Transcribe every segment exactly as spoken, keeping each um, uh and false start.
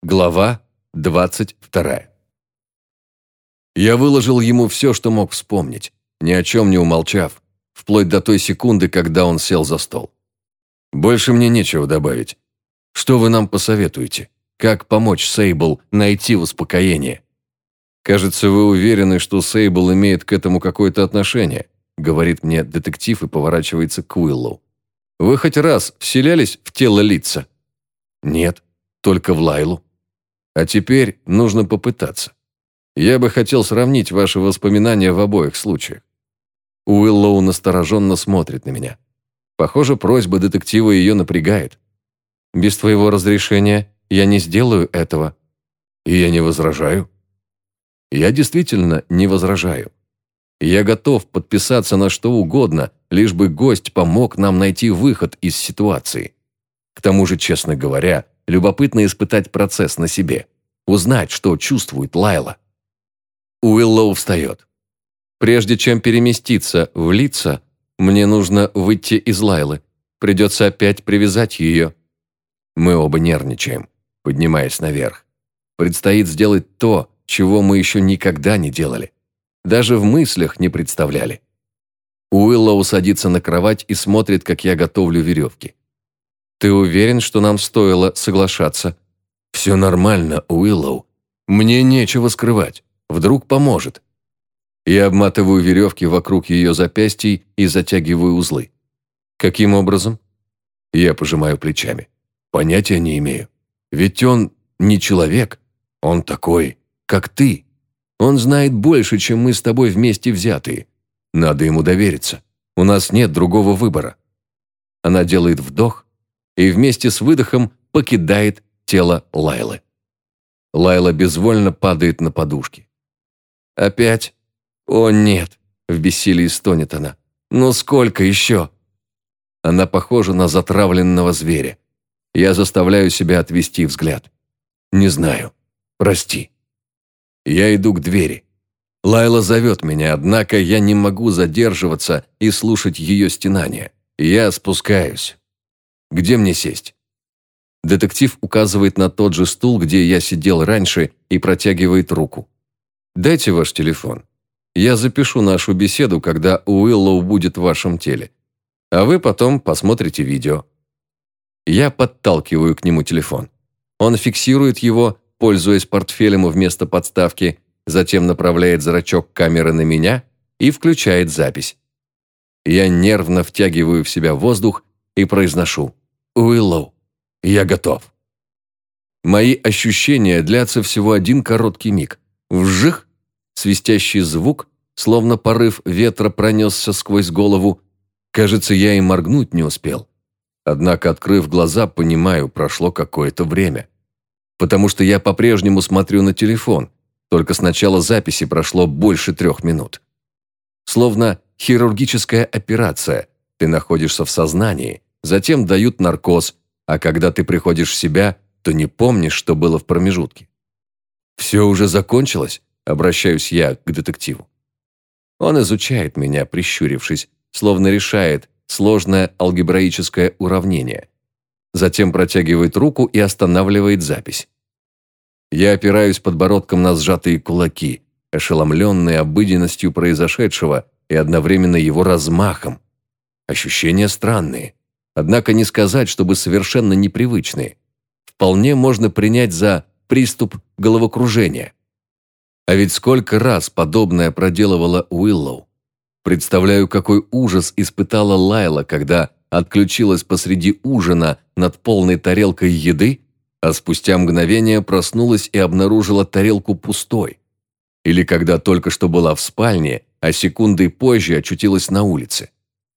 Глава двадцать вторая. Я выложил ему все, что мог вспомнить, ни о чем не умолчав, вплоть до той секунды, когда он сел за стол. Больше мне нечего добавить. Что вы нам посоветуете? Как помочь Сейбл найти успокоение? Кажется, вы уверены, что Сейбл имеет к этому какое-то отношение, говорит мне детектив и поворачивается к Уиллоу. Вы хоть раз вселялись в тело Литца? Нет, только в Лайлу. А теперь нужно попытаться. Я бы хотел сравнить ваши воспоминания в обоих случаях. Уиллоу настороженно смотрит на меня. Похоже, просьба детектива ее напрягает. Без твоего разрешения я не сделаю этого. И я не возражаю. Я действительно не возражаю. Я готов подписаться на что угодно, лишь бы гость помог нам найти выход из ситуации. К тому же, честно говоря, любопытно испытать процесс на себе. Узнать, что чувствует Лайла. Уиллоу встает. Прежде чем переместиться в Литца, мне нужно выйти из Лайлы. Придется опять привязать ее. Мы оба нервничаем, поднимаясь наверх. Предстоит сделать то, чего мы еще никогда не делали. Даже в мыслях не представляли. Уиллоу садится на кровать и смотрит, как я готовлю веревки. «Ты уверен, что нам стоило соглашаться?» «Все нормально, Уиллоу. Мне нечего скрывать. Вдруг поможет». Я обматываю веревки вокруг ее запястий и затягиваю узлы. «Каким образом?» Я пожимаю плечами. «Понятия не имею. Ведь он не человек. Он такой, как ты. Он знает больше, чем мы с тобой вместе взятые. Надо ему довериться. У нас нет другого выбора». Она делает вдох и вместе с выдохом покидает тело Лайлы. Лайла безвольно падает на подушки. «Опять? О, нет!» – в бессилии стонет она. «Ну сколько еще?» Она похожа на затравленного зверя. Я заставляю себя отвести взгляд. «Не знаю. Прости». Я иду к двери. Лайла зовет меня, однако я не могу задерживаться и слушать ее стенания. Я спускаюсь. Где мне сесть? Детектив указывает на тот же стул, где я сидел раньше, и протягивает руку. «Дайте ваш телефон. Я запишу нашу беседу, когда Уиллоу будет в вашем теле. А вы потом посмотрите видео». Я подталкиваю к нему телефон. Он фиксирует его, пользуясь портфелем вместо подставки, затем направляет зрачок камеры на меня и включает запись. Я нервно втягиваю в себя воздух и произношу: «Уиллоу, я готов». Мои ощущения длятся всего один короткий миг. Вжих! Свистящий звук, словно порыв ветра, пронесся сквозь голову. Кажется, я и моргнуть не успел. Однако, открыв глаза, понимаю, прошло какое-то время. Потому что я по-прежнему смотрю на телефон, только с начала записи прошло больше трех минут. Словно хирургическая операция. Ты находишься в сознании, затем дают наркоз, а когда ты приходишь в себя, то не помнишь, что было в промежутке. «Все уже закончилось?» – обращаюсь я к детективу. Он изучает меня, прищурившись, словно решает сложное алгебраическое уравнение. Затем протягивает руку и останавливает запись. Я опираюсь подбородком на сжатые кулаки, ошеломленный обыденностью произошедшего и одновременно его размахом. Ощущения странные, однако не сказать, чтобы совершенно непривычные. Вполне можно принять за приступ головокружения. А ведь сколько раз подобное проделывала Уиллоу. Представляю, какой ужас испытала Лайла, когда отключилась посреди ужина над полной тарелкой еды, а спустя мгновение проснулась и обнаружила тарелку пустой. Или когда только что была в спальне, а секундой позже очутилась на улице.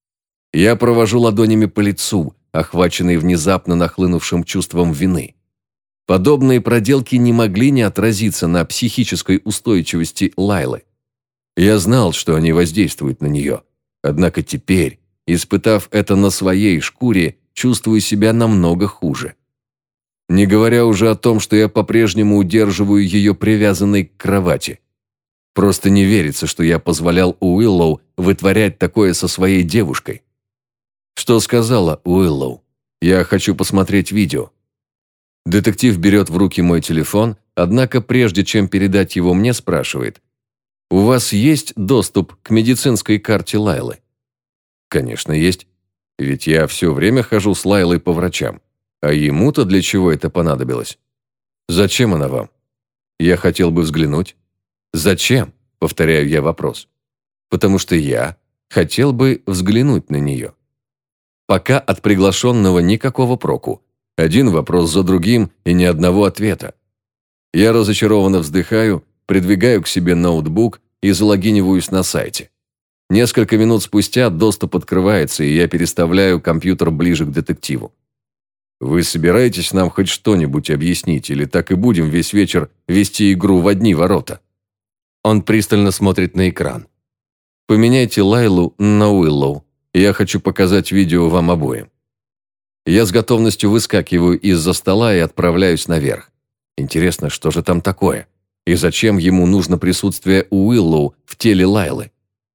Я провожу ладонями по лицу, охваченный внезапно нахлынувшим чувством вины. Подобные проделки не могли не отразиться на психической устойчивости Лайлы. Я знал, что они воздействуют на нее, однако теперь, испытав это на своей шкуре, чувствую себя намного хуже. Не говоря уже о том, что я по-прежнему удерживаю ее привязанной к кровати. Просто не верится, что я позволял Уиллоу вытворять такое со своей девушкой. Что сказала Уиллоу? Я хочу посмотреть видео. Детектив берет в руки мой телефон, однако прежде чем передать его мне, спрашивает: «У вас есть доступ к медицинской карте Лайлы?» «Конечно, есть. Ведь я все время хожу с Лайлой по врачам. А ему-то для чего это понадобилось? Зачем она вам? Я хотел бы взглянуть». «Зачем?» – повторяю я вопрос. «Потому что я хотел бы взглянуть на нее». Пока от приглашенного никакого проку. Один вопрос за другим и ни одного ответа. Я разочарованно вздыхаю, придвигаю к себе ноутбук и залогиниваюсь на сайте. Несколько минут спустя доступ открывается, и я переставляю компьютер ближе к детективу. «Вы собираетесь нам хоть что-нибудь объяснить, или так и будем весь вечер вести игру в одни ворота?» Он пристально смотрит на экран. «Поменяйте Лайлу на Уиллоу. Я хочу показать видео вам обоим». Я с готовностью выскакиваю из-за стола и отправляюсь наверх. Интересно, что же там такое? И зачем ему нужно присутствие Уиллоу в теле Лайлы?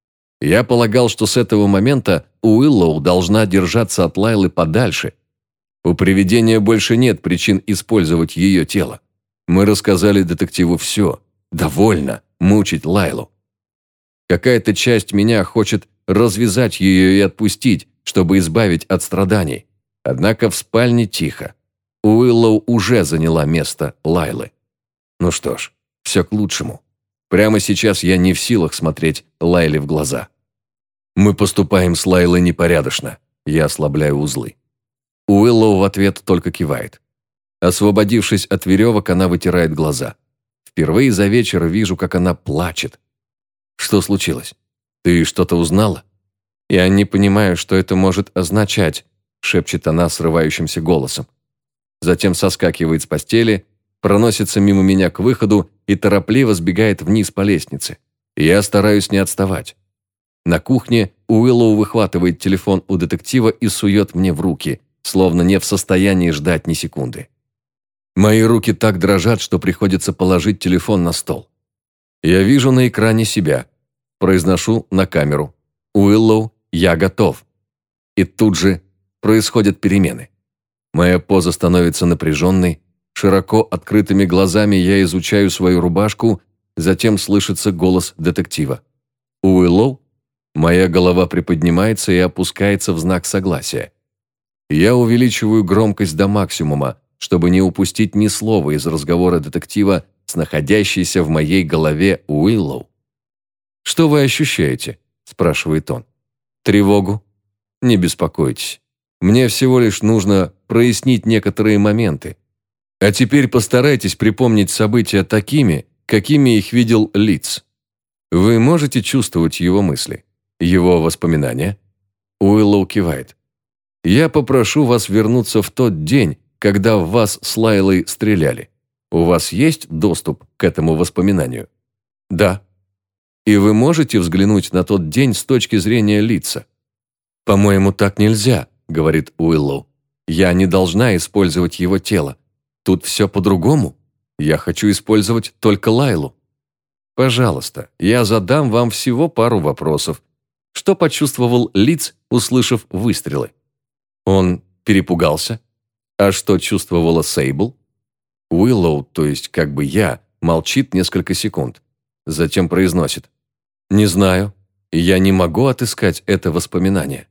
Я полагал, что с этого момента Уиллоу должна держаться от Лайлы подальше. У привидения больше нет причин использовать ее тело. Мы рассказали детективу все. Довольно мучить Лайлу. Какая-то часть меня хочет развязать ее и отпустить, чтобы избавить от страданий. Однако в спальне тихо. Уиллоу уже заняла место Лайлы. Ну что ж, все к лучшему. Прямо сейчас я не в силах смотреть Лайле в глаза. Мы поступаем с Лайлой непорядочно. Я ослабляю узлы. Уиллоу в ответ только кивает. Освободившись от веревок, она вытирает глаза. Впервые за вечер вижу, как она плачет. «Что случилось? Ты что-то узнала?» «Я не понимаю, что это может означать», шепчет она срывающимся голосом. Затем соскакивает с постели, проносится мимо меня к выходу и торопливо сбегает вниз по лестнице. Я стараюсь не отставать. На кухне Уиллоу выхватывает телефон у детектива и сует мне в руки, словно не в состоянии ждать ни секунды. Мои руки так дрожат, что приходится положить телефон на стол. Я вижу на экране себя. Произношу на камеру: «Уиллоу, я готов». И тут же происходят перемены. Моя поза становится напряженной, широко открытыми глазами я изучаю свою рубашку, затем слышится голос детектива. «Уиллоу?» Моя голова приподнимается и опускается в знак согласия. Я увеличиваю громкость до максимума, чтобы не упустить ни слова из разговора детектива с находящейся в моей голове Уиллоу. «Что вы ощущаете?» – спрашивает он. «Тревогу?» «Не беспокойтесь. Мне всего лишь нужно прояснить некоторые моменты. А теперь постарайтесь припомнить события такими, какими их видел Лидс. Вы можете чувствовать его мысли, его воспоминания?» Уиллоу кивает. «Я попрошу вас вернуться в тот день, когда в вас с Лайлой стреляли. У вас есть доступ к этому воспоминанию?» «Да». «И вы можете взглянуть на тот день с точки зрения Лидса?» «По-моему, так нельзя», — говорит Уиллоу. «Я не должна использовать его тело. Тут все по-другому. Я хочу использовать только Лайлу». «Пожалуйста, я задам вам всего пару вопросов. Что почувствовал Лидс, услышав выстрелы?» «Он перепугался?» «А что чувствовала Сейбл?» Уиллоу, то есть как бы я, молчит несколько секунд. Затем произносит: «Не знаю. Я не могу отыскать это воспоминание».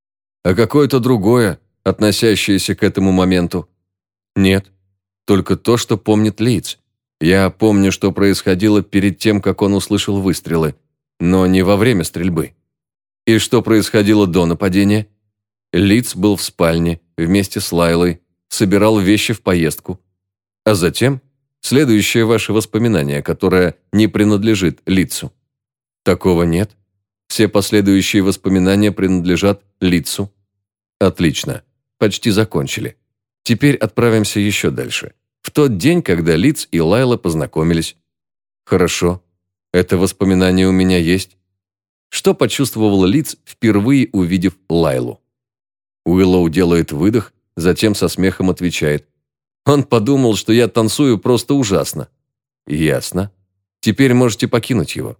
«А какое-то другое, относящееся к этому моменту?» «Нет. Только то, что помнит Лидс. Я помню, что происходило перед тем, как он услышал выстрелы, но не во время стрельбы». «И что происходило до нападения?» Лидс был в спальне вместе с Лайлой, собирал вещи в поездку. А затем следующее ваше воспоминание, которое не принадлежит Лидсу. Такого нет. Все последующие воспоминания принадлежат Лидсу. Отлично. Почти закончили. Теперь отправимся еще дальше. В тот день, когда Лидс и Лайла познакомились. Хорошо. Это воспоминание у меня есть. Что почувствовал Лидс, впервые увидев Лайлу? Уиллоу делает выдох, затем со смехом отвечает: «Он подумал, что я танцую просто ужасно». «Ясно. Теперь можете покинуть его».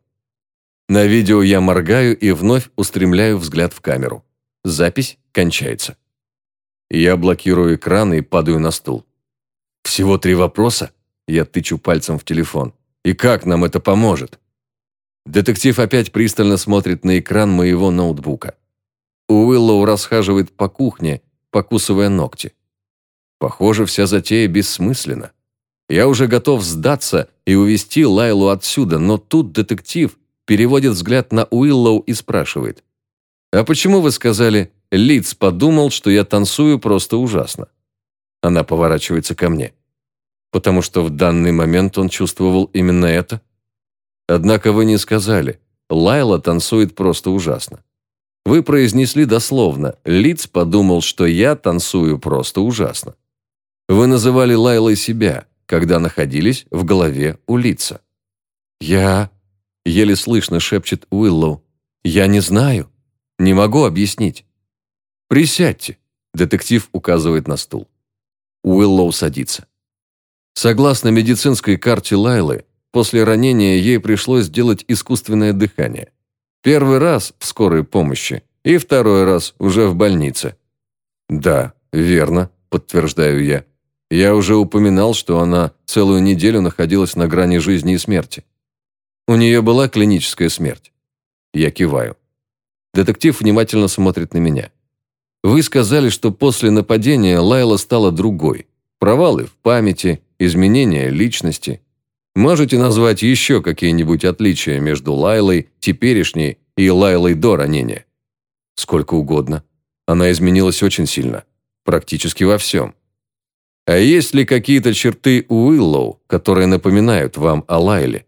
На видео я моргаю и вновь устремляю взгляд в камеру. Запись кончается. Я блокирую экран и падаю на стул. «Всего три вопроса?» Я тычу пальцем в телефон. «И как нам это поможет?» Детектив опять пристально смотрит на экран моего ноутбука. Уиллоу расхаживает по кухне, покусывая ногти. Похоже, вся затея бессмысленна. Я уже готов сдаться и увести Лайлу отсюда, но тут детектив переводит взгляд на Уиллоу и спрашивает. «А почему вы сказали, Лидс подумал, что я танцую просто ужасно?» Она поворачивается ко мне. «Потому что в данный момент он чувствовал именно это? Однако вы не сказали, Лайла танцует просто ужасно. Вы произнесли дословно, Лидс подумал, что я танцую просто ужасно. Вы называли Лайлой себя, когда находились в голове у Лидса». «Я...» — еле слышно шепчет Уиллоу. «Я не знаю. Не могу объяснить». «Присядьте», — детектив указывает на стул. Уиллоу садится. Согласно медицинской карте Лайлы, после ранения ей пришлось сделать искусственное дыхание. Первый раз в скорой помощи и второй раз уже в больнице. «Да, верно», — подтверждаю я. «Я уже упоминал, что она целую неделю находилась на грани жизни и смерти. У нее была клиническая смерть». Я киваю. Детектив внимательно смотрит на меня. «Вы сказали, что после нападения Лайла стала другой. Провалы в памяти, изменения личности. Можете назвать еще какие-нибудь отличия между Лайлой теперешней и Лайлой до ранения?» «Сколько угодно. Она изменилась очень сильно. Практически во всем». «А есть ли какие-то черты Уиллоу, которые напоминают вам о Лайле?»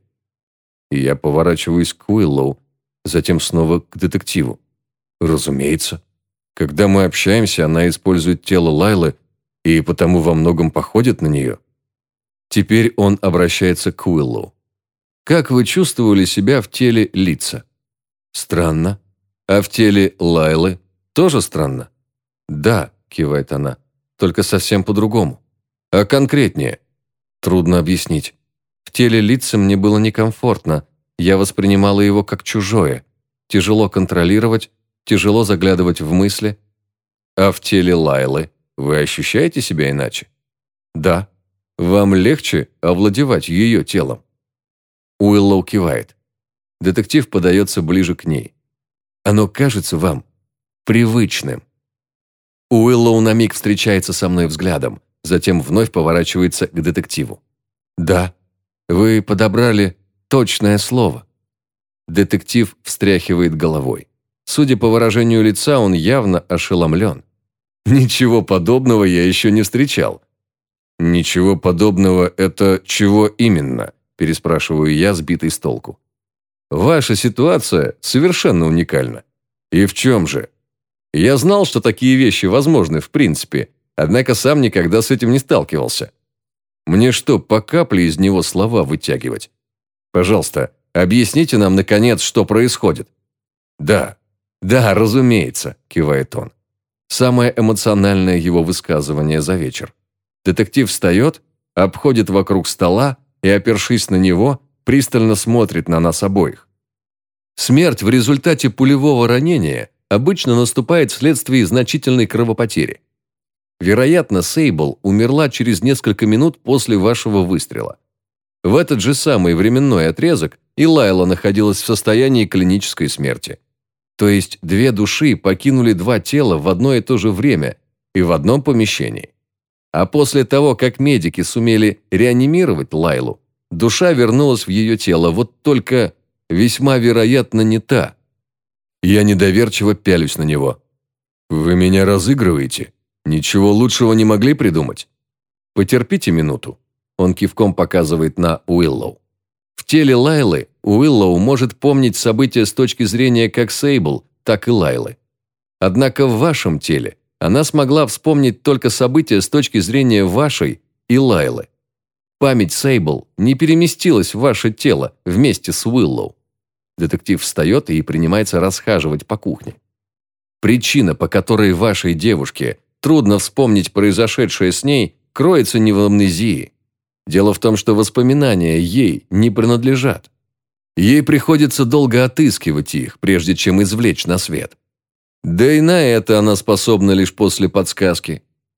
И я поворачиваюсь к Уиллоу, затем снова к детективу. «Разумеется. Когда мы общаемся, она использует тело Лайлы и потому во многом походит на нее». Теперь он обращается к Уиллоу. «Как вы чувствовали себя в теле Лидса?» «Странно. А в теле Лайлы тоже странно?» «Да», – кивает она, – «только совсем по-другому». «А конкретнее?» «Трудно объяснить. В теле Лидса мне было некомфортно. Я воспринимала его как чужое. Тяжело контролировать, тяжело заглядывать в мысли». «А в теле Лайлы вы ощущаете себя иначе?» «Да». «Вам легче овладевать ее телом?» Уиллоу кивает. Детектив подается ближе к ней. «Оно кажется вам привычным». Уиллоу на миг встречается со мной взглядом, затем вновь поворачивается к детективу. «Да, вы подобрали точное слово». Детектив встряхивает головой. Судя по выражению лица, он явно ошеломлен. «Ничего подобного я еще не встречал». «Ничего подобного – это чего именно?» – переспрашиваю я, сбитый с толку. «Ваша ситуация совершенно уникальна». «И в чем же?» «Я знал, что такие вещи возможны в принципе, однако сам никогда с этим не сталкивался. Мне что, по капле из него слова вытягивать? Пожалуйста, объясните нам, наконец, что происходит». «Да, да, разумеется», – кивает он. Самое эмоциональное его высказывание за вечер. Детектив встает, обходит вокруг стола и, опершись на него, пристально смотрит на нас обоих. Смерть в результате пулевого ранения обычно наступает вследствие значительной кровопотери. Вероятно, Сейбл умерла через несколько минут после вашего выстрела. В этот же самый временной отрезок и Лайла находилась в состоянии клинической смерти. То есть две души покинули два тела в одно и то же время и в одном помещении. А после того, как медики сумели реанимировать Лайлу, душа вернулась в ее тело, вот только весьма вероятно не та. Я недоверчиво пялюсь на него. «Вы меня разыгрываете? Ничего лучшего не могли придумать?» «Потерпите минуту». Он кивком показывает на Уиллоу. В теле Лайлы Уиллоу может помнить события с точки зрения как Сейбл, так и Лайлы. Однако в вашем теле она смогла вспомнить только события с точки зрения вашей и Лайлы. Память Сейбл не переместилась в ваше тело вместе с Уиллоу. Детектив встает и принимается расхаживать по кухне. Причина, по которой вашей девушке трудно вспомнить произошедшее с ней, кроется не в амнезии. Дело в том, что воспоминания ей не принадлежат. Ей приходится долго отыскивать их, прежде чем извлечь на свет. Да и на это она способна лишь после подсказки.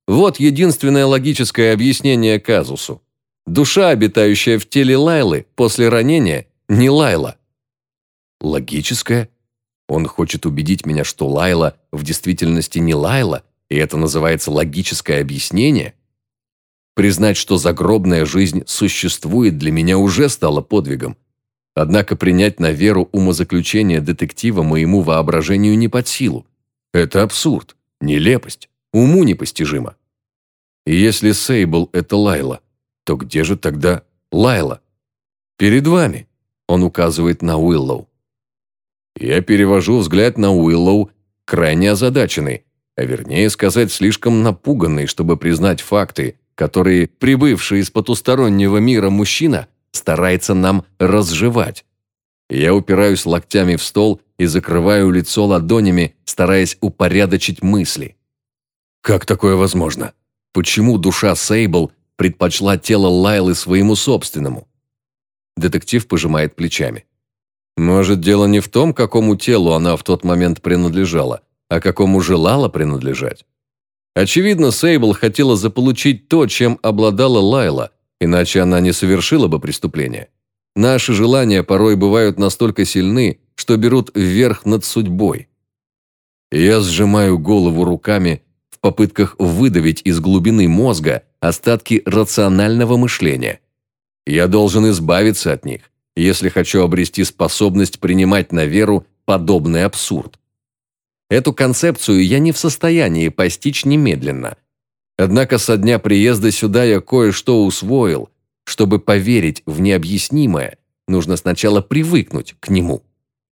Вот единственное логическое объяснение казусу. Душа, обитающая в теле Лайлы после ранения, не Лайла. Логическое? Он хочет убедить меня, что Лайла в действительности не Лайла, и это называется логическое объяснение? Признать, что загробная жизнь существует, для меня уже стало подвигом. Однако принять на веру умозаключение детектива моему воображению не под силу. Это абсурд, нелепость, уму непостижимо. И если Сейбл – это Лайла, то где же тогда Лайла? Перед вами, он указывает на Уиллоу. Я перевожу взгляд на Уиллоу, крайне озадаченный, а вернее сказать, слишком напуганный, чтобы признать факты, которые прибывший из потустороннего мира мужчина старается нам разжевать. Я упираюсь локтями в стол и закрываю лицо ладонями, стараясь упорядочить мысли. Как такое возможно? Почему душа Сейбл предпочла тело Лайлы своему собственному? Детектив пожимает плечами. Может, дело не в том, какому телу она в тот момент принадлежала, а какому желала принадлежать. Очевидно, Сейбл хотела заполучить то, чем обладала Лайла, иначе она не совершила бы преступление. Наши желания порой бывают настолько сильны, что берут вверх над судьбой. Я сжимаю голову руками в попытках выдавить из глубины мозга остатки рационального мышления. Я должен избавиться от них, если хочу обрести способность принимать на веру подобный абсурд. Эту концепцию я не в состоянии постичь немедленно. Однако со дня приезда сюда я кое-что усвоил. Чтобы поверить в необъяснимое, нужно сначала привыкнуть к нему.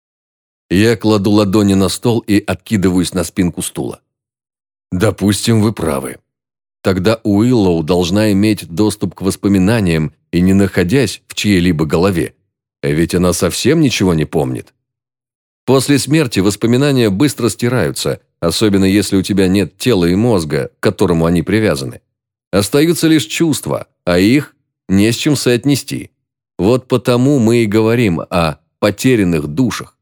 Я кладу ладони на стол и откидываюсь на спинку стула. Допустим, вы правы. Тогда Уиллоу должна иметь доступ к воспоминаниям и не находясь в чьей-либо голове. А ведь она совсем ничего не помнит. После смерти воспоминания быстро стираются, особенно если у тебя нет тела и мозга, к которому они привязаны. Остаются лишь чувства, а их не с чем соотнести. Вот потому мы и говорим о потерянных душах.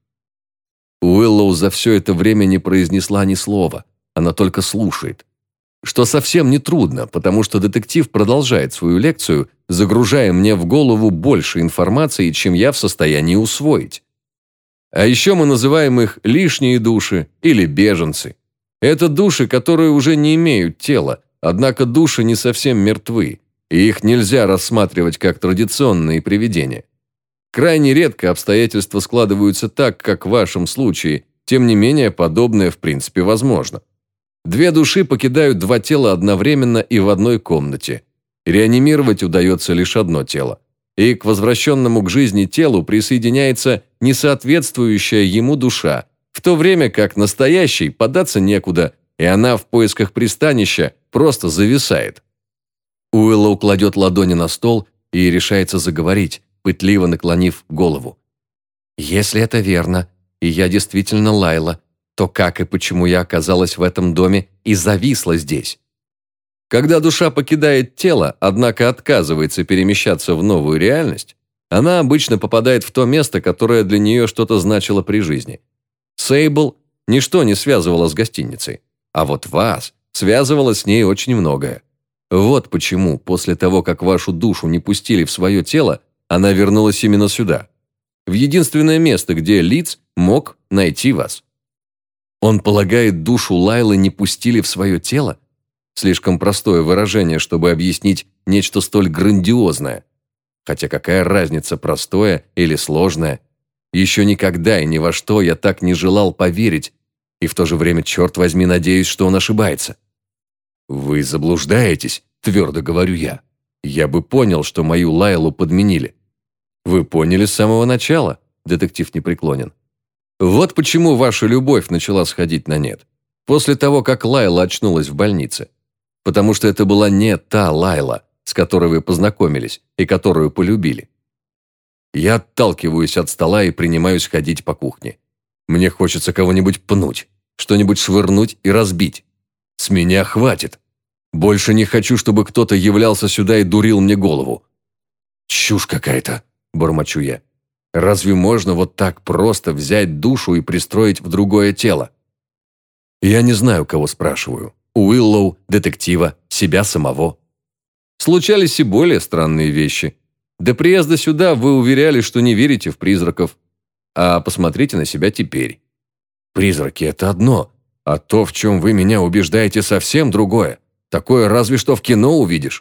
Уиллоу за все это время не произнесла ни слова, она только слушает. Что совсем не трудно, потому что детектив продолжает свою лекцию, загружая мне в голову больше информации, чем я в состоянии усвоить. А еще мы называем их лишние души или беженцы. Это души, которые уже не имеют тела, однако души не совсем мертвы, и их нельзя рассматривать как традиционные привидения. Крайне редко обстоятельства складываются так, как в вашем случае, тем не менее подобное в принципе возможно. Две души покидают два тела одновременно и в одной комнате. Реанимировать удается лишь одно тело. И к возвращенному к жизни телу присоединяется несоответствующая ему душа, в то время как настоящей податься некуда, и она в поисках пристанища просто зависает. Уиллоу кладет ладони на стол и решается заговорить, пытливо наклонив голову. «Если это верно, и я действительно Лайла, то как и почему я оказалась в этом доме и зависла здесь?» Когда душа покидает тело, однако отказывается перемещаться в новую реальность, она обычно попадает в то место, которое для нее что-то значило при жизни. Сейбл ничто не связывало с гостиницей, а вот вас связывало с ней очень многое. Вот почему, после того, как вашу душу не пустили в свое тело, она вернулась именно сюда, в единственное место, где Лидс мог найти вас. Он полагает, душу Лайлы не пустили в свое тело? Слишком простое выражение, чтобы объяснить нечто столь грандиозное. Хотя какая разница, простое или сложное? Еще никогда и ни во что я так не желал поверить, и в то же время, черт возьми, надеюсь, что он ошибается. «Вы заблуждаетесь», – твердо говорю я. «Я бы понял, что мою Лайлу подменили». «Вы поняли с самого начала», – детектив непреклонен. «Вот почему ваша любовь начала сходить на нет. После того, как Лайла очнулась в больнице. Потому что это была не та Лайла, с которой вы познакомились и которую полюбили». Я отталкиваюсь от стола и принимаюсь ходить по кухне. Мне хочется кого-нибудь пнуть, что-нибудь швырнуть и разбить. С меня хватит. Больше не хочу, чтобы кто-то являлся сюда и дурил мне голову. «Чушь какая-то», – бормочу я. «Разве можно вот так просто взять душу и пристроить в другое тело?» Я не знаю, кого спрашиваю. Уиллоу, детектива, себя самого. Случались и более странные вещи. До приезда сюда вы уверяли, что не верите в призраков. А посмотрите на себя теперь. Призраки – это одно, а то, в чем вы меня убеждаете, совсем другое. Такое разве что в кино увидишь.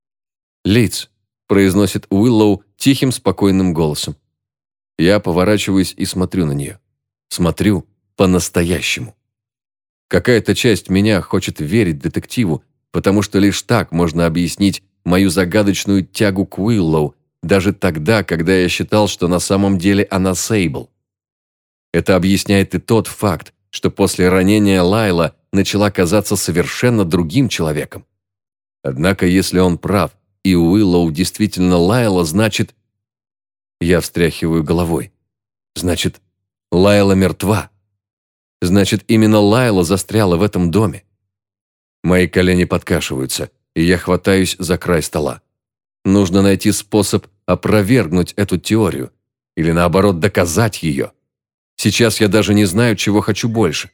«Лиц», – произносит Уиллоу тихим, спокойным голосом. Я поворачиваюсь и смотрю на нее. Смотрю по-настоящему. Какая-то часть меня хочет верить детективу, потому что лишь так можно объяснить мою загадочную тягу к Уиллоу, даже тогда, когда я считал, что на самом деле она Сейбл. Это объясняет и тот факт, что после ранения Лайла начала казаться совершенно другим человеком. Однако, если он прав, и Уиллоу действительно Лайла, значит... Я встряхиваю головой. Значит, Лайла мертва. Значит, именно Лайла застряла в этом доме. Мои колени подкашиваются, и я хватаюсь за край стола. Нужно найти способ опровергнуть эту теорию, или наоборот доказать ее. Сейчас я даже не знаю, чего хочу больше.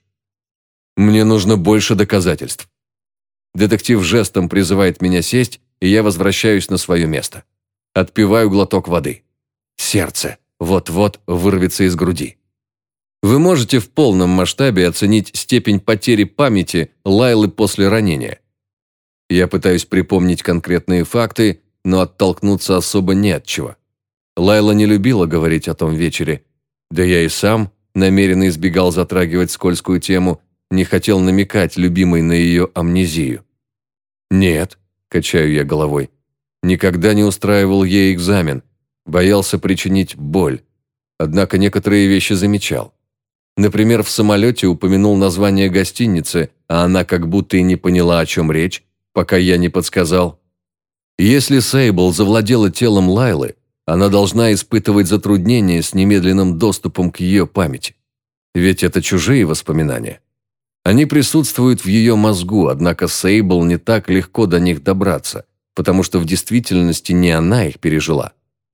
Мне нужно больше доказательств. Детектив жестом призывает меня сесть, и я возвращаюсь на свое место. Отпиваю глоток воды. Сердце вот-вот вырвется из груди. Вы можете в полном масштабе оценить степень потери памяти Лайлы после ранения. Я пытаюсь припомнить конкретные факты, но оттолкнуться особо не от чего. Лайла не любила говорить о том вечере, да я и сам намеренно избегал затрагивать скользкую тему, не хотел намекать любимой на ее амнезию. «Нет», – качаю я головой, – никогда не устраивал ей экзамен, боялся причинить боль, однако некоторые вещи замечал. Например, в самолете упомянул название гостиницы, а она как будто и не поняла, о чем речь, пока я не подсказал. Если Сейбл завладела телом Лайлы, она должна испытывать затруднения с немедленным доступом к ее памяти. Ведь это чужие воспоминания. Они присутствуют в ее мозгу, однако Сейбл не так легко до них добраться, потому что в действительности не она их пережила.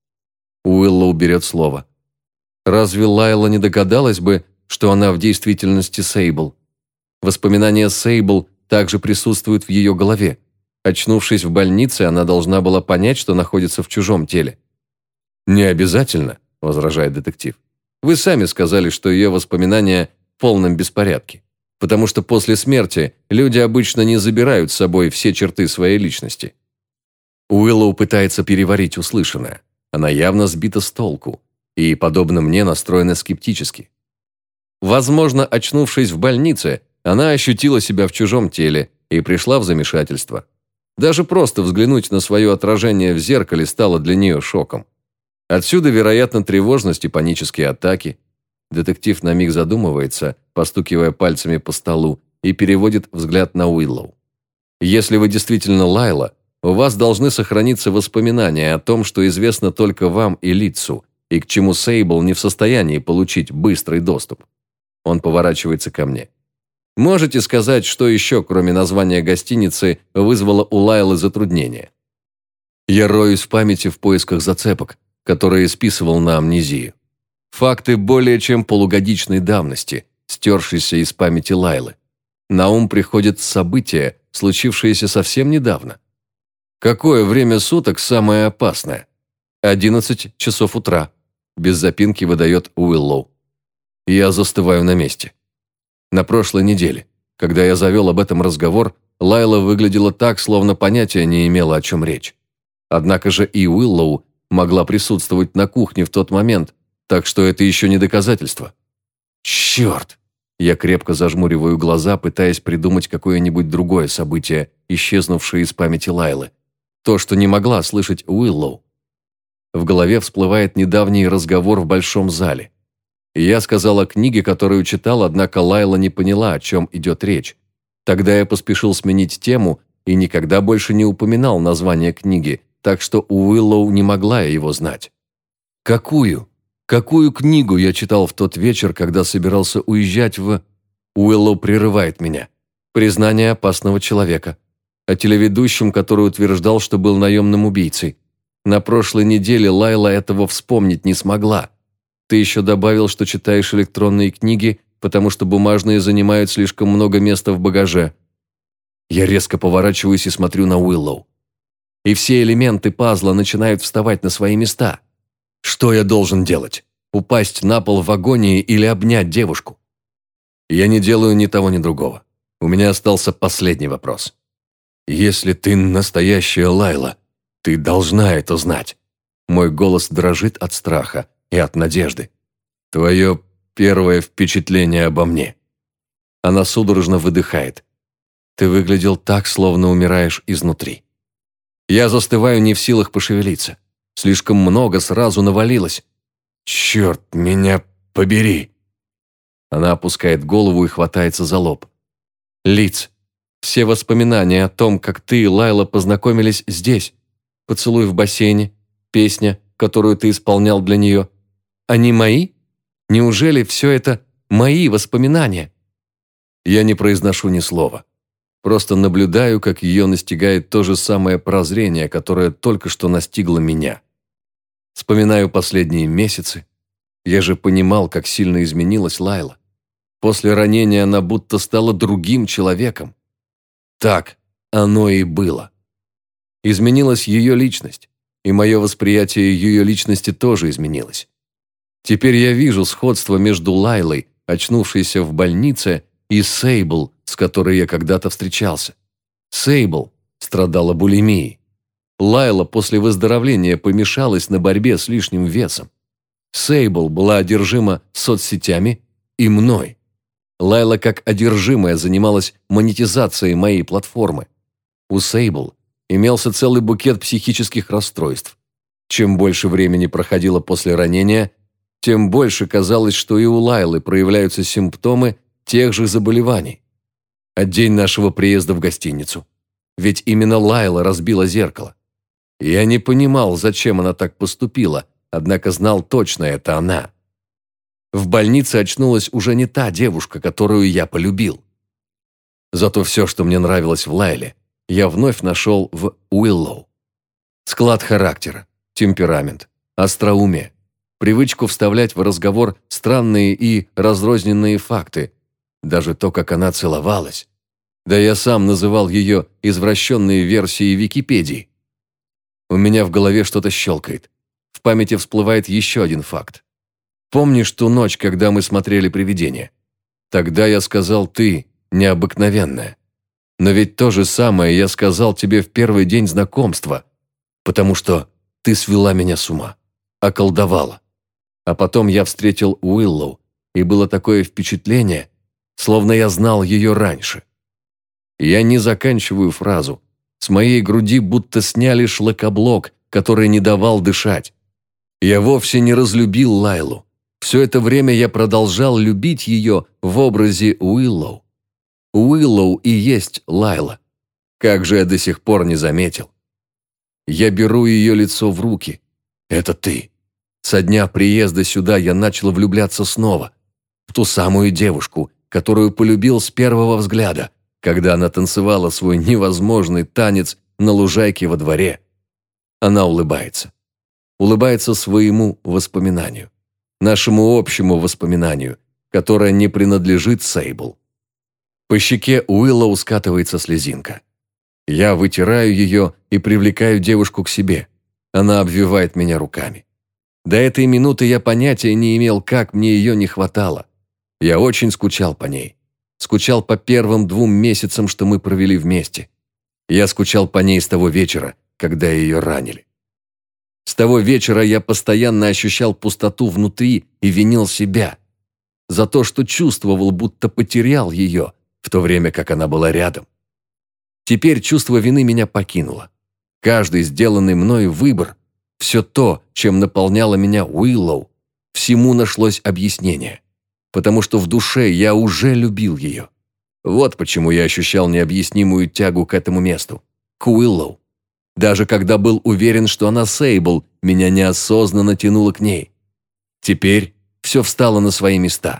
Уиллоу берет слово. Разве Лайла не догадалась бы, что она в действительности Сейбл? Воспоминания Сейбл также присутствуют в ее голове. Очнувшись в больнице, она должна была понять, что находится в чужом теле. «Не обязательно», – возражает детектив. «Вы сами сказали, что ее воспоминания в полном беспорядке, потому что после смерти люди обычно не забирают с собой все черты своей личности». Уиллоу пытается переварить услышанное. Она явно сбита с толку и, подобно мне, настроена скептически. Возможно, очнувшись в больнице, она ощутила себя в чужом теле и пришла в замешательство. Даже просто взглянуть на свое отражение в зеркале стало для нее шоком. Отсюда, вероятно, тревожность и панические атаки. Детектив на миг задумывается, постукивая пальцами по столу, и переводит взгляд на Уиллоу. Если вы действительно Лайла, у вас должны сохраниться воспоминания о том, что известно только вам и Лицу, и к чему Сейбл не в состоянии получить быстрый доступ. Он поворачивается ко мне. Можете сказать, что еще, кроме названия гостиницы, вызвало у Лайлы затруднения? Я роюсь в памяти в поисках зацепок, которые списывал на амнезию. Факты более чем полугодичной давности, стершиеся из памяти Лайлы. На ум приходят события, случившиеся совсем недавно. Какое время суток самое опасное? Одиннадцать часов утра. Без запинки выдает Уиллоу. Я застываю на месте. На прошлой неделе, когда я завел об этом разговор, Лайла выглядела так, словно понятия не имела, о чем речь. Однако же и Уиллоу могла присутствовать на кухне в тот момент, так что это еще не доказательство. Черт! Я крепко зажмуриваю глаза, пытаясь придумать какое-нибудь другое событие, исчезнувшее из памяти Лайлы. То, что не могла слышать Уиллоу. В голове всплывает недавний разговор в большом зале. Я сказал о книге, которую читал, однако Лайла не поняла, о чем идет речь. Тогда я поспешил сменить тему и никогда больше не упоминал название книги, так что Уиллоу не могла его знать. Какую? Какую книгу я читал в тот вечер, когда собирался уезжать в... Уиллоу прерывает меня. Признание опасного человека. О телеведущем, который утверждал, что был наемным убийцей. На прошлой неделе Лайла этого вспомнить не смогла. Ты еще добавил, что читаешь электронные книги, потому что бумажные занимают слишком много места в багаже. Я резко поворачиваюсь и смотрю на Уиллоу. И все элементы пазла начинают вставать на свои места. Что я должен делать? Упасть на пол в агонии или обнять девушку? Я не делаю ни того, ни другого. У меня остался последний вопрос. Если ты настоящая Лайла, ты должна это знать. Мой голос дрожит от страха и от надежды. Твое первое впечатление обо мне. Она судорожно выдыхает. Ты выглядел так, словно умираешь изнутри. Я застываю, не в силах пошевелиться. Слишком много сразу навалилось. Черт, меня побери. Она опускает голову и хватается за лоб. Лиц. Все воспоминания о том, как ты и Лайла познакомились здесь. Поцелуй в бассейне, песня, которую ты исполнял для нее. Они мои? Неужели все это мои воспоминания? Я не произношу ни слова. Просто наблюдаю, как ее настигает то же самое прозрение, которое только что настигло меня. Вспоминаю последние месяцы. Я же понимал, как сильно изменилась Лайла. После ранения она будто стала другим человеком. Так оно и было. Изменилась ее личность, и мое восприятие ее личности тоже изменилось. Теперь я вижу сходство между Лайлой, очнувшейся в больнице, и Сейбл, с которой я когда-то встречался. Сейбл страдала булимией. Лайла после выздоровления помешалась на борьбе с лишним весом. Сейбл была одержима соцсетями и мной. Лайла как одержимая занималась монетизацией моей платформы. У Сейбл имелся целый букет психических расстройств. Чем больше времени проходило после ранения, тем больше казалось, что и у Лайлы проявляются симптомы тех же заболеваний. А день нашего приезда в гостиницу. Ведь именно Лайла разбила зеркало. Я не понимал, зачем она так поступила, однако знал точно, это она. В больнице очнулась уже не та девушка, которую я полюбил. Зато все, что мне нравилось в Лайле, я вновь нашел в Уиллоу. Склад характера, темперамент, остроумие, привычку вставлять в разговор странные и разрозненные факты, даже то, как она целовалась. Да я сам называл ее извращенные версии Википедии. У меня в голове что-то щелкает. В памяти всплывает еще один факт. Помнишь ту ночь, когда мы смотрели «Привидение»? Тогда я сказал «ты необыкновенная». Но ведь то же самое я сказал тебе в первый день знакомства, потому что ты свела меня с ума, околдовала. А потом я встретил Уиллоу, и было такое впечатление, словно я знал ее раньше. Я не заканчиваю фразу. С моей груди будто сняли шлакоблок, который не давал дышать. Я вовсе не разлюбил Лайлу. Все это время я продолжал любить ее в образе Уиллоу. Уиллоу и есть Лайла. Как же я до сих пор не заметил. Я беру ее лицо в руки. Это ты. Со дня приезда сюда я начал влюбляться снова. В ту самую девушку, которую полюбил с первого взгляда, когда она танцевала свой невозможный танец на лужайке во дворе. Она улыбается. Улыбается своему воспоминанию. Нашему общему воспоминанию, которое не принадлежит Сейбл. По щеке Уиллоу скатывается слезинка. Я вытираю ее и привлекаю девушку к себе. Она обвивает меня руками. До этой минуты я понятия не имел, как мне ее не хватало. Я очень скучал по ней. Скучал по первым двум месяцам, что мы провели вместе. Я скучал по ней с того вечера, когда ее ранили. С того вечера я постоянно ощущал пустоту внутри и винил себя за то, что чувствовал, будто потерял ее, в то время как она была рядом. Теперь чувство вины меня покинуло. Каждый сделанный мною выбор, все то, чем наполняла меня Уиллоу, всему нашлось объяснение. Потому что в душе я уже любил ее. Вот почему я ощущал необъяснимую тягу к этому месту, к Уиллоу. Даже когда был уверен, что она Сейбл, меня неосознанно тянуло к ней. Теперь все встало на свои места.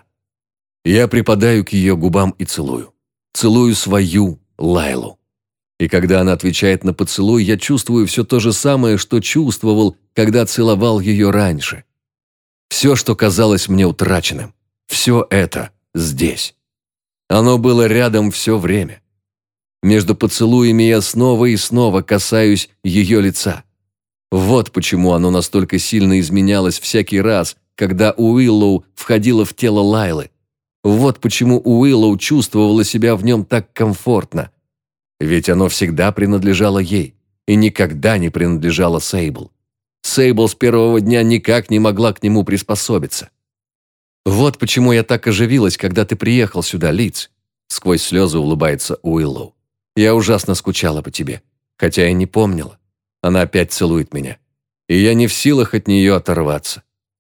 Я припадаю к ее губам и целую. Целую свою Лайлу. И когда она отвечает на поцелуй, я чувствую все то же самое, что чувствовал, когда целовал ее раньше. Все, что казалось мне утраченным, все это здесь. Оно было рядом все время. Между поцелуями я снова и снова касаюсь ее лица. Вот почему оно настолько сильно изменялось всякий раз, когда Уиллоу входила в тело Лайлы. Вот почему Уиллоу чувствовала себя в нем так комфортно. Ведь оно всегда принадлежало ей и никогда не принадлежало Сейбл. Сейбл с первого дня никак не могла к нему приспособиться. «Вот почему я так оживилась, когда ты приехал сюда, Лиц», — сквозь слезы улыбается Уиллоу. «Я ужасно скучала по тебе, хотя и не помнила. Она опять целует меня, и я не в силах от нее оторваться.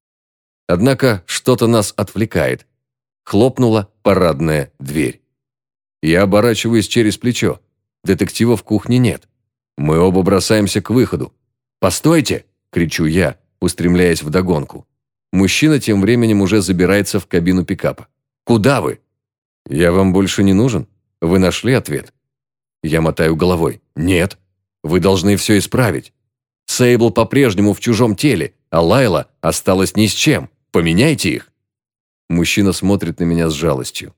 Однако что-то нас отвлекает. Хлопнула парадная дверь. Я оборачиваюсь через плечо. Детектива в кухне нет. Мы оба бросаемся к выходу. «Постойте!» – кричу я, устремляясь вдогонку. Мужчина тем временем уже забирается в кабину пикапа. «Куда вы?» «Я вам больше не нужен? Вы нашли ответ?» Я мотаю головой. «Нет. Вы должны все исправить. Сейбл по-прежнему в чужом теле, а Лайла осталась ни с чем. Поменяйте их». Мужчина смотрит на меня с жалостью.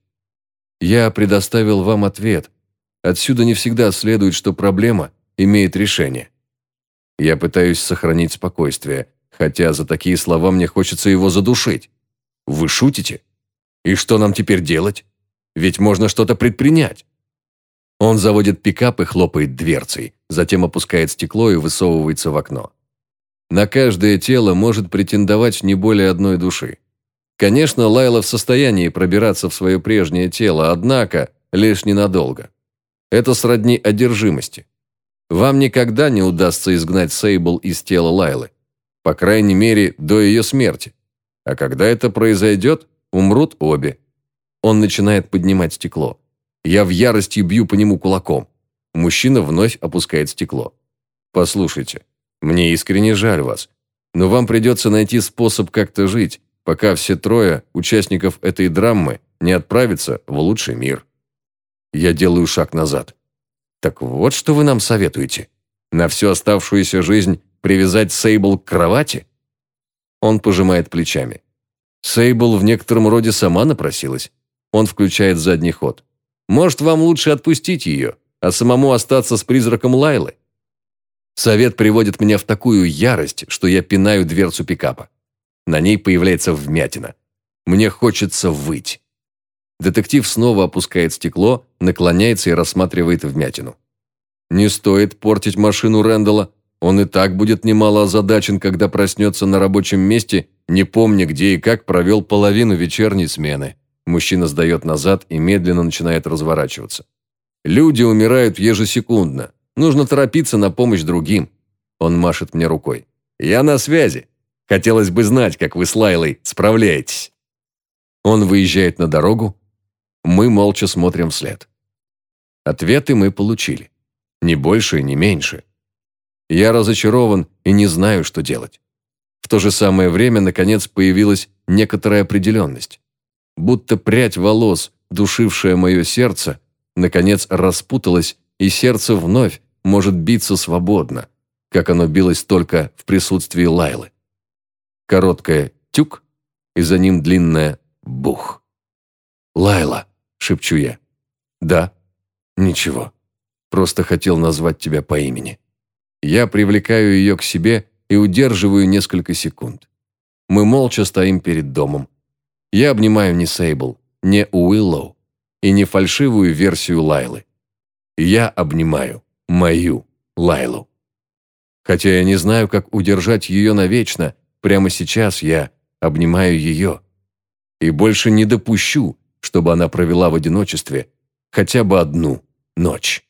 «Я предоставил вам ответ. Отсюда не всегда следует, что проблема имеет решение». Я пытаюсь сохранить спокойствие, хотя за такие слова мне хочется его задушить. «Вы шутите? И что нам теперь делать? Ведь можно что-то предпринять». Он заводит пикап и хлопает дверцей, затем опускает стекло и высовывается в окно. На каждое тело может претендовать не более одной души. Конечно, Лайла в состоянии пробираться в свое прежнее тело, однако лишь ненадолго. Это сродни одержимости. Вам никогда не удастся изгнать Сейбл из тела Лайлы. По крайней мере, до ее смерти. А когда это произойдет, умрут обе. Он начинает поднимать стекло. Я в ярости бью по нему кулаком. Мужчина вновь опускает стекло. «Послушайте, мне искренне жаль вас, но вам придется найти способ как-то жить, пока все трое участников этой драмы не отправятся в лучший мир». Я делаю шаг назад. «Так вот, что вы нам советуете? На всю оставшуюся жизнь привязать Сейбл к кровати?» Он пожимает плечами. Сейбл в некотором роде сама напросилась. Он включает задний ход. «Может, вам лучше отпустить ее, а самому остаться с призраком Лайлы?» Совет приводит меня в такую ярость, что я пинаю дверцу пикапа. На ней появляется вмятина. Мне хочется выть. Детектив снова опускает стекло, наклоняется и рассматривает вмятину. «Не стоит портить машину Рэндалла. Он и так будет немало озадачен, когда проснется на рабочем месте, не помня, где и как провел половину вечерней смены». Мужчина сдает назад и медленно начинает разворачиваться. «Люди умирают ежесекундно. Нужно торопиться на помощь другим». Он машет мне рукой. «Я на связи. Хотелось бы знать, как вы с Лайлой справляетесь». Он выезжает на дорогу. Мы молча смотрим вслед. Ответы мы получили. Ни больше, ни меньше. Я разочарован и не знаю, что делать. В то же самое время, наконец, появилась некоторая определенность. Будто прядь волос, душившая мое сердце, наконец распуталась, и сердце вновь может биться свободно, как оно билось только в присутствии Лайлы. Короткое «тюк», и за ним длинное «бух». «Лайла», — шепчу я. «Да». «Ничего. Просто хотел назвать тебя по имени». Я привлекаю ее к себе и удерживаю несколько секунд. Мы молча стоим перед домом. Я обнимаю не Сейбл, не Уиллоу и не фальшивую версию Лайлы. Я обнимаю мою Лайлу. Хотя я не знаю, как удержать ее навечно, прямо сейчас я обнимаю ее. И больше не допущу, чтобы она провела в одиночестве хотя бы одну ночь.